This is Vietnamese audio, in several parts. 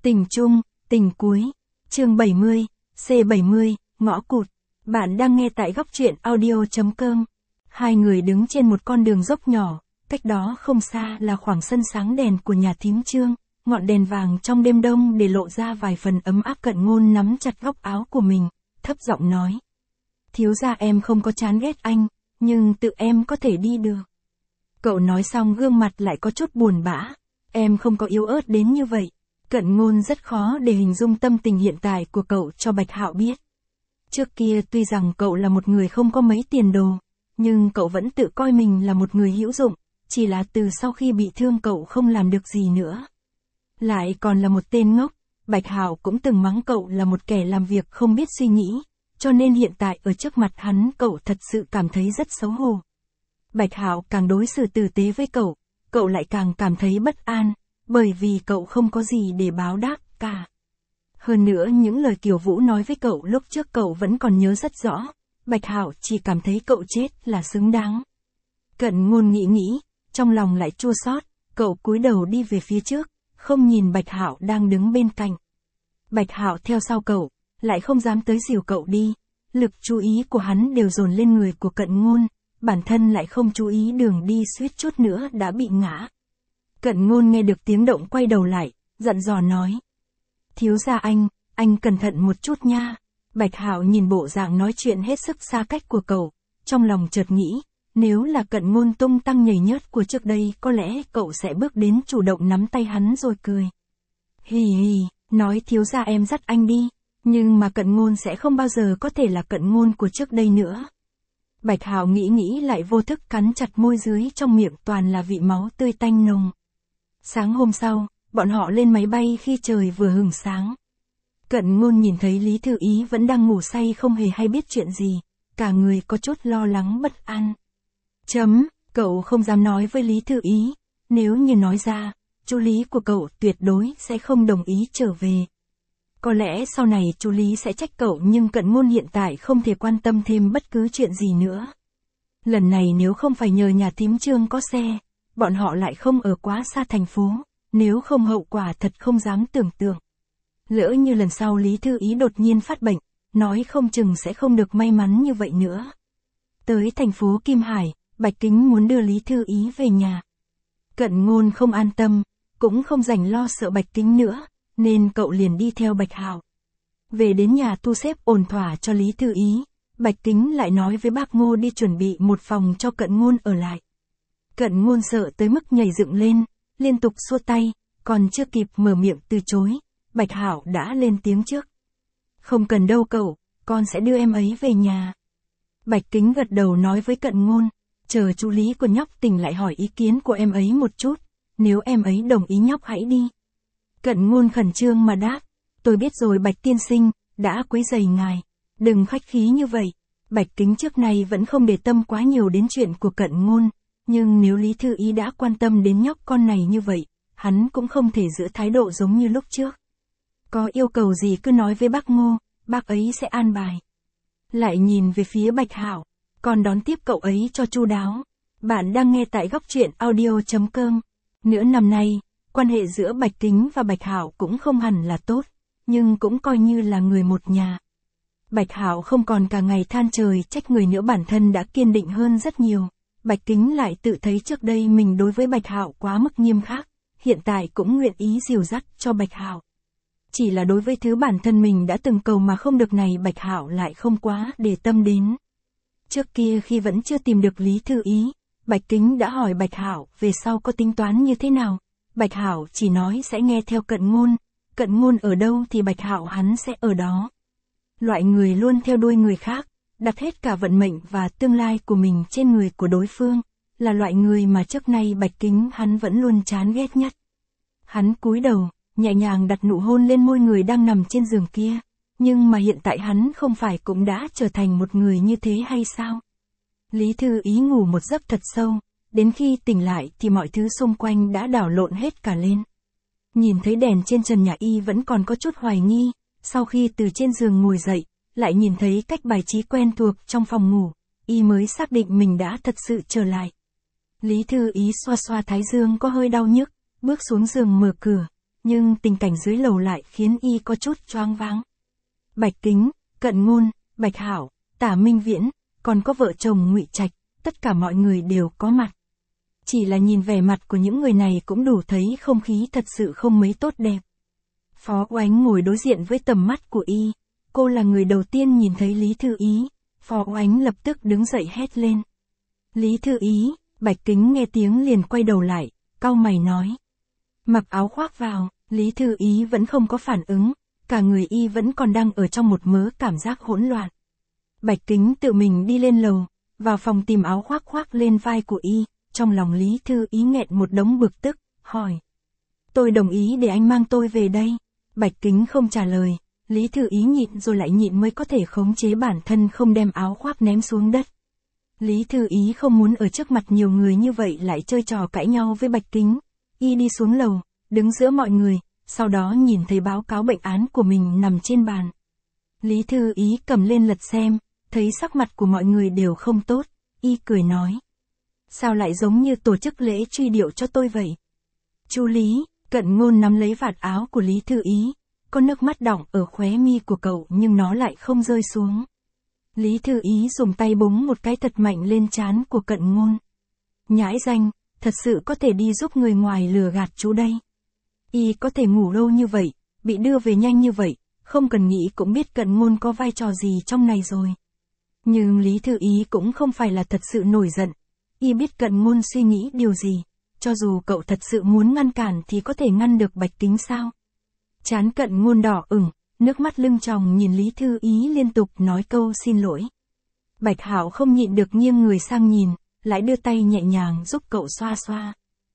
Tình chung, tình cuối. Chương 70, C70, ngõ cụt. Bạn đang nghe tại góc truyện audio.com. Hai người đứng trên một con đường dốc nhỏ, cách đó không xa là khoảng sân sáng đèn của nhà thím Trương, ngọn đèn vàng trong đêm đông để lộ ra vài phần ấm áp. Cận Ngôn nắm chặt góc áo của mình, thấp giọng nói. Thiếu gia em không có chán ghét anh, nhưng tự em có thể đi được. Cậu nói xong gương mặt lại có chút buồn bã. Em không có yếu ớt đến như vậy. Cận Ngôn rất khó để hình dung tâm tình hiện tại của cậu cho Bạch Hạo biết. Trước kia tuy rằng cậu là một người không có mấy tiền đồ, nhưng cậu vẫn tự coi mình là một người hữu dụng, chỉ là từ sau khi bị thương cậu không làm được gì nữa. Lại còn là một tên ngốc, Bạch Hạo cũng từng mắng cậu là một kẻ làm việc không biết suy nghĩ, cho nên hiện tại ở trước mặt hắn cậu thật sự cảm thấy rất xấu hổ. Bạch Hạo càng đối xử tử tế với cậu lại càng cảm thấy bất an, bởi vì cậu không có gì để báo đáp cả. Hơn nữa những lời Kiều Vũ nói với cậu lúc trước cậu vẫn còn nhớ rất rõ, Bạch Hạo chỉ cảm thấy cậu chết là xứng đáng. Cận Ngôn nghĩ, trong lòng lại chua xót, cậu cúi đầu đi về phía trước, không nhìn Bạch Hạo đang đứng bên cạnh. Bạch Hạo theo sau cậu, lại không dám tới dìu cậu đi, lực chú ý của hắn đều dồn lên người của Cận Ngôn, bản thân lại không chú ý đường đi suýt chút nữa đã bị ngã. Cận Ngôn nghe được tiếng động quay đầu lại, dặn dò nói. Thiếu gia anh cẩn thận một chút nha. Bạch Hạo nhìn bộ dạng nói chuyện hết sức xa cách của cậu, trong lòng chợt nghĩ, nếu là Cận Ngôn tung tăng nhảy nhớt của trước đây có lẽ cậu sẽ bước đến chủ động nắm tay hắn rồi cười. Hì hì, nói thiếu gia em dắt anh đi, nhưng mà Cận Ngôn sẽ không bao giờ có thể là Cận Ngôn của trước đây nữa. Bạch Hạo nghĩ lại vô thức cắn chặt môi dưới, trong miệng toàn là vị máu tươi tanh nồng. Sáng hôm sau, bọn họ lên máy bay khi trời vừa hửng sáng. Cận Ngôn nhìn thấy Lý Thư Ý vẫn đang ngủ say không hề hay biết chuyện gì, cả người có chút lo lắng bất an. Cậu không dám nói với Lý Thư Ý, nếu như nói ra, chú Lý của cậu tuyệt đối sẽ không đồng ý trở về. Có lẽ sau này chú Lý sẽ trách cậu, nhưng Cận Ngôn hiện tại không thể quan tâm thêm bất cứ chuyện gì nữa. Lần này nếu không phải nhờ nhà thím Trương có xe, bọn họ lại không ở quá xa thành phố, nếu không hậu quả thật không dám tưởng tượng. Lỡ như lần sau Lý Thư Ý đột nhiên phát bệnh, nói không chừng sẽ không được may mắn như vậy nữa. Tới thành phố Kim Hải, Bạch Kính muốn đưa Lý Thư Ý về nhà. Cận Ngôn không an tâm, cũng không rảnh lo sợ Bạch Kính nữa, nên cậu liền đi theo Bạch Hạo. Về đến nhà thu xếp ổn thỏa cho Lý Thư Ý, Bạch Kính lại nói với bác Ngô đi chuẩn bị một phòng cho Cận Ngôn ở lại. Cận Ngôn sợ tới mức nhảy dựng lên, liên tục xua tay, còn chưa kịp mở miệng từ chối, Bạch Hạo đã lên tiếng trước. Không cần đâu cậu, con sẽ đưa em ấy về nhà. Bạch Kính gật đầu nói với Cận Ngôn, chờ chú Lý của nhóc tỉnh lại hỏi ý kiến của em ấy một chút, nếu em ấy đồng ý nhóc hãy đi. Cận Ngôn khẩn trương mà đáp, tôi biết rồi Bạch tiên sinh, đã quấy rầy ngài, đừng khách khí như vậy. Bạch Kính trước nay vẫn không để tâm quá nhiều đến chuyện của Cận Ngôn, nhưng nếu Lý Thư Ý đã quan tâm đến nhóc con này như vậy, hắn cũng không thể giữ thái độ giống như lúc trước. Có yêu cầu gì cứ nói với bác Ngô, bác ấy sẽ an bài. Lại nhìn về phía Bạch Hạo, còn đón tiếp cậu ấy cho chu đáo. Bạn đang nghe tại góc truyện audio.com. Nửa năm nay, quan hệ giữa Bạch Kính và Bạch Hạo cũng không hẳn là tốt, nhưng cũng coi như là người một nhà. Bạch Hạo không còn cả ngày than trời trách người nữa, bản thân đã kiên định hơn rất nhiều. Bạch Kính lại tự thấy trước đây mình đối với Bạch Hạo quá mức nghiêm khắc, hiện tại cũng nguyện ý dìu dắt cho Bạch Hạo. Chỉ là đối với thứ bản thân mình đã từng cầu mà không được này Bạch Hạo lại không quá để tâm đến. Trước kia khi vẫn chưa tìm được Lý Thư Ý, Bạch Kính đã hỏi Bạch Hạo về sau có tính toán như thế nào. Bạch Hạo chỉ nói sẽ nghe theo Cận Ngôn ở đâu thì Bạch Hạo hắn sẽ ở đó. Loại người luôn theo đuôi người khác, đặt hết cả vận mệnh và tương lai của mình trên người của đối phương, là loại người mà trước nay Bạch Kính hắn vẫn luôn chán ghét nhất. Hắn cúi đầu, nhẹ nhàng đặt nụ hôn lên môi người đang nằm trên giường kia, nhưng mà hiện tại hắn không phải cũng đã trở thành một người như thế hay sao? Lý Thư Ý ngủ một giấc thật sâu, đến khi tỉnh lại thì mọi thứ xung quanh đã đảo lộn hết cả lên. Nhìn thấy đèn trên trần nhà y vẫn còn có chút hoài nghi, sau khi từ trên giường ngồi dậy, lại nhìn thấy cách bài trí quen thuộc trong phòng ngủ, y mới xác định mình đã thật sự trở lại. Lý Thư Ý xoa xoa thái dương có hơi đau nhức, bước xuống giường mở cửa, nhưng tình cảnh dưới lầu lại khiến y có chút choáng váng. Bạch Kính, Cận Ngôn, Bạch Hạo, Tả Minh Viễn, còn có vợ chồng Ngụy Trạch, tất cả mọi người đều có mặt. Chỉ là nhìn vẻ mặt của những người này cũng đủ thấy không khí thật sự không mấy tốt đẹp. Phó Oánh ngồi đối diện với tầm mắt của y, cô là người đầu tiên nhìn thấy Lý Thư Ý, Phó Oánh lập tức đứng dậy hét lên. Lý Thư Ý, Bạch Kính nghe tiếng liền quay đầu lại, cau mày nói. Mặc áo khoác vào, Lý Thư Ý vẫn không có phản ứng, cả người y vẫn còn đang ở trong một mớ cảm giác hỗn loạn. Bạch Kính tự mình đi lên lầu, vào phòng tìm áo khoác khoác lên vai của y, trong lòng Lý Thư Ý nghẹn một đống bực tức, hỏi. Tôi đồng ý để anh mang tôi về đây. Bạch Kính không trả lời, Lý Thư Ý nhịn rồi lại nhịn mới có thể khống chế bản thân không đem áo khoác ném xuống đất. Lý Thư Ý không muốn ở trước mặt nhiều người như vậy lại chơi trò cãi nhau với Bạch Kính. Y đi xuống lầu, đứng giữa mọi người, sau đó nhìn thấy báo cáo bệnh án của mình nằm trên bàn. Lý Thư Ý cầm lên lật xem, thấy sắc mặt của mọi người đều không tốt, y cười nói. Sao lại giống như tổ chức lễ truy điệu cho tôi vậy? Chú Lý, Cận Ngôn nắm lấy vạt áo của Lý Thư Ý, có nước mắt đọng ở khóe mi của cậu nhưng nó lại không rơi xuống. Lý Thư Ý dùng tay búng một cái thật mạnh lên trán của Cận Ngôn. Nhãi danh, thật sự có thể đi giúp người ngoài lừa gạt chú đây. Y có thể ngủ lâu như vậy, bị đưa về nhanh như vậy, không cần nghĩ cũng biết Cận Ngôn có vai trò gì trong này rồi. Nhưng Lý Thư Ý cũng không phải là thật sự nổi giận. Y biết Cận Ngôn suy nghĩ điều gì, cho dù cậu thật sự muốn ngăn cản thì có thể ngăn được Bạch Kính sao? Trán Cận Ngôn đỏ ửng, nước mắt lưng tròng nhìn Lý Thư Ý liên tục nói câu xin lỗi. Bạch Hạo không nhịn được nghiêng người sang nhìn, lại đưa tay nhẹ nhàng giúp cậu xoa xoa.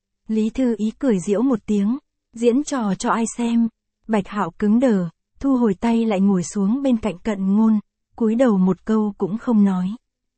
Lý Thư Ý cười giễu một tiếng, diễn trò cho ai xem? Bạch Hạo cứng đờ, thu hồi tay lại ngồi xuống bên cạnh Cận Ngôn, cúi đầu một câu cũng không nói.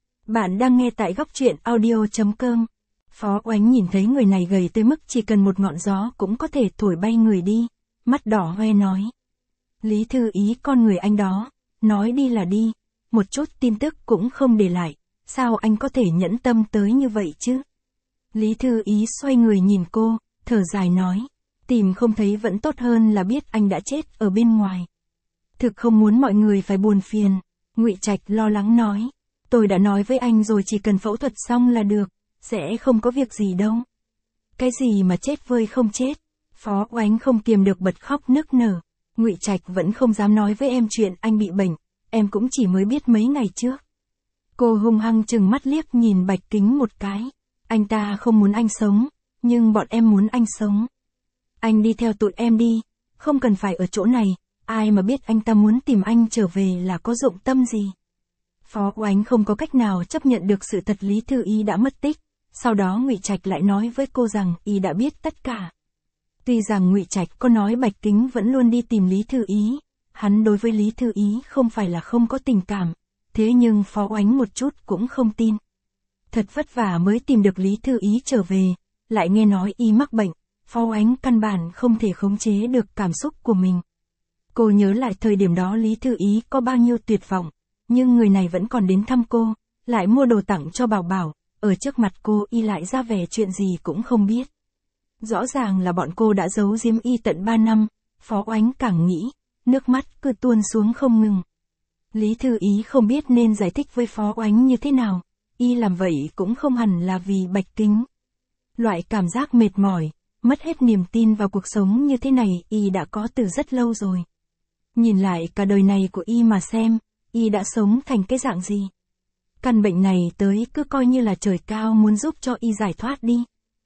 Bạn đang nghe tại góc truyện audio.com. Phó Oánh nhìn thấy người này gầy tới mức chỉ cần một ngọn gió cũng có thể thổi bay người đi, mắt đỏ hoe nói. Lý Thư Ý con người anh đó, nói đi là đi, một chút tin tức cũng không để lại, sao anh có thể nhẫn tâm tới như vậy chứ? Lý Thư Ý xoay người nhìn cô, thở dài nói, tìm không thấy vẫn tốt hơn là biết anh đã chết ở bên ngoài. Thực không muốn mọi người phải buồn phiền, Ngụy Trạch lo lắng nói, tôi đã nói với anh rồi chỉ cần phẫu thuật xong là được, sẽ không có việc gì đâu. Cái gì mà chết vơi không chết? Phó Oánh không kiềm được bật khóc nức nở. Ngụy Trạch vẫn không dám nói với em chuyện anh bị bệnh, em cũng chỉ mới biết mấy ngày trước. Cô hung hăng chừng mắt liếc nhìn Bạch Kính một cái. Anh ta không muốn anh sống, nhưng bọn em muốn anh sống. Anh đi theo tụi em đi, không cần phải ở chỗ này, ai mà biết anh ta muốn tìm anh trở về là có dụng tâm gì. Phó Oánh không có cách nào chấp nhận được sự thật Lý Thư Ý đã mất tích, sau đó Ngụy Trạch lại nói với cô rằng y đã biết tất cả. Tuy rằng Ngụy Trạch có nói Bạch Kính vẫn luôn đi tìm Lý Thư Ý, hắn đối với Lý Thư Ý không phải là không có tình cảm, thế nhưng Phó Oánh một chút cũng không tin. Thật vất vả mới tìm được Lý Thư Ý trở về, lại nghe nói y mắc bệnh, Phó Oánh căn bản không thể khống chế được cảm xúc của mình. Cô nhớ lại thời điểm đó Lý Thư Ý có bao nhiêu tuyệt vọng, nhưng người này vẫn còn đến thăm cô, lại mua đồ tặng cho Bảo Bảo, ở trước mặt cô y lại ra vẻ chuyện gì cũng không biết. Rõ ràng là bọn cô đã giấu giếm y tận 3 năm, Phó Oánh càng nghĩ, nước mắt cứ tuôn xuống không ngừng. Lý Thư Ý không biết nên giải thích với Phó Oánh như thế nào, y làm vậy cũng không hẳn là vì Bạch Kính. Loại cảm giác mệt mỏi, mất hết niềm tin vào cuộc sống như thế này y đã có từ rất lâu rồi. Nhìn lại cả đời này của y mà xem, y đã sống thành cái dạng gì. Căn bệnh này tới cứ coi như là trời cao muốn giúp cho y giải thoát đi.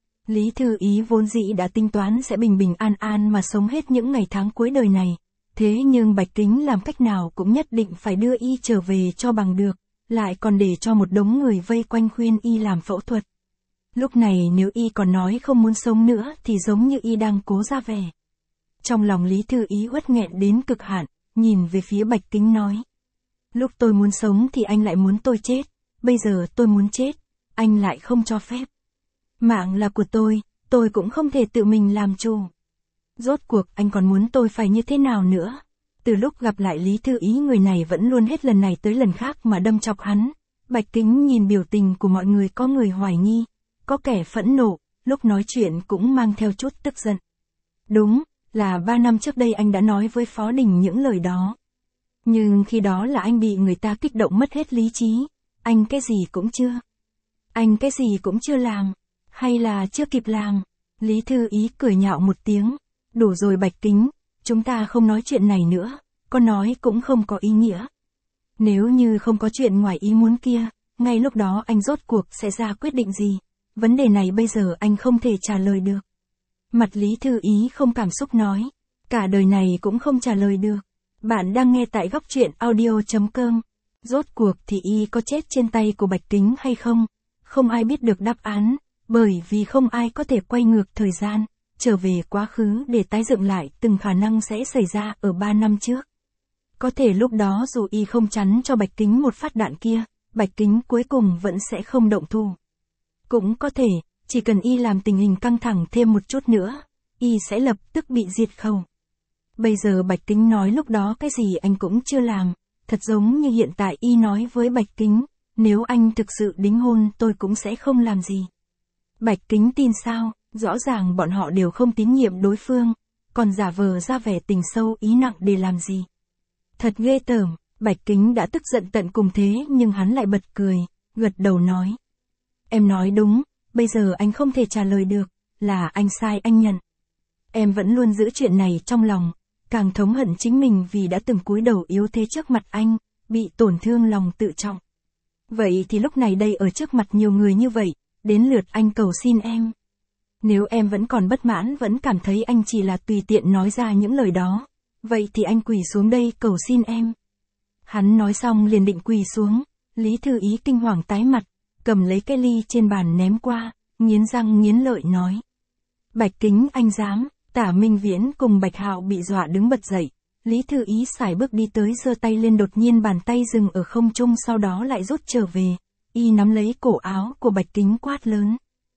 Lý Thư Ý vốn dĩ đã tính toán sẽ bình bình an an mà sống hết những ngày tháng cuối đời này. Thế nhưng Bạch Kính làm cách nào cũng nhất định phải đưa y trở về cho bằng được, lại còn để cho một đống người vây quanh khuyên y làm phẫu thuật. Lúc này nếu y còn nói không muốn sống nữa thì giống như y đang cố ra vẻ. Trong lòng Lý Thư Ý uất nghẹn đến cực hạn, nhìn về phía Bạch Kính nói. Lúc tôi muốn sống thì anh lại muốn tôi chết, bây giờ tôi muốn chết, anh lại không cho phép. Mạng là của tôi cũng không thể tự mình làm chủ. Rốt cuộc anh còn muốn tôi phải như thế nào nữa? Từ lúc gặp lại Lý Thư Ý người này vẫn luôn hết lần này tới lần khác mà đâm chọc hắn. Bạch Kính nhìn biểu tình của mọi người, có người hoài nghi, có kẻ phẫn nộ, lúc nói chuyện cũng mang theo chút tức giận. Đúng, là 3 năm trước đây anh đã nói với Phó Đình những lời đó. Nhưng khi đó là anh bị người ta kích động mất hết lý trí, anh cái gì cũng chưa. Anh cái gì cũng chưa làm, hay là chưa kịp làm. Lý Thư Ý cười nhạo một tiếng, đủ rồi Bạch Kính, chúng ta không nói chuyện này nữa, có nói cũng không có ý nghĩa. Nếu như không có chuyện ngoài ý muốn kia, ngay lúc đó anh rốt cuộc sẽ ra quyết định gì, vấn đề này bây giờ anh không thể trả lời được. Mặt Lý Thư Ý không cảm xúc nói, cả đời này cũng không trả lời được. Bạn đang nghe tại góc truyện audio.com. Rốt cuộc thì y có chết trên tay của Bạch Kính hay không? Không ai biết được đáp án, bởi vì không ai có thể quay ngược thời gian, trở về quá khứ để tái dựng lại từng khả năng sẽ xảy ra ở 3 năm trước. Có thể lúc đó dù y không chắn cho Bạch Kính một phát đạn kia, Bạch Kính cuối cùng vẫn sẽ không động thủ. Cũng có thể, chỉ cần y làm tình hình căng thẳng thêm một chút nữa, y sẽ lập tức bị diệt khẩu. Bây giờ Bạch Kính nói lúc đó cái gì anh cũng chưa làm, thật giống như hiện tại y nói với Bạch Kính, nếu anh thực sự đính hôn tôi cũng sẽ không làm gì. Bạch Kính tin sao, rõ ràng bọn họ đều không tín nhiệm đối phương, còn giả vờ ra vẻ tình sâu ý nặng để làm gì. Thật ghê tởm, Bạch Kính đã tức giận tận cùng thế nhưng hắn lại bật cười, gật đầu nói. Em nói đúng, bây giờ anh không thể trả lời được, là anh sai anh nhận. Em vẫn luôn giữ chuyện này trong lòng, càng thống hận chính mình vì đã từng cúi đầu yếu thế trước mặt anh, bị tổn thương lòng tự trọng. Vậy thì lúc này đây ở trước mặt nhiều người như vậy, đến lượt anh cầu xin em. Nếu em vẫn còn bất mãn vẫn cảm thấy anh chỉ là tùy tiện nói ra những lời đó, vậy thì anh quỳ xuống đây cầu xin em. Hắn nói xong liền định quỳ xuống, Lý Thư Ý kinh hoàng tái mặt, cầm lấy cái ly trên bàn ném qua, nghiến răng nghiến lợi nói. Bạch Kính anh dám, Tả Minh Viễn cùng Bạch Hạo bị dọa đứng bật dậy, Lý Thư Ý sải bước đi tới giơ tay lên đột nhiên bàn tay dừng ở không trung sau đó lại rút trở về, y nắm lấy cổ áo của Bạch Kính quát lớn.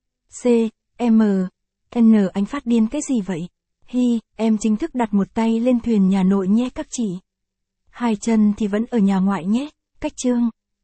N anh phát điên cái gì vậy? Hi, em chính thức đặt một tay lên thuyền nhà nội nhé các chị. Hai chân thì vẫn ở nhà ngoại nhé, cách chương.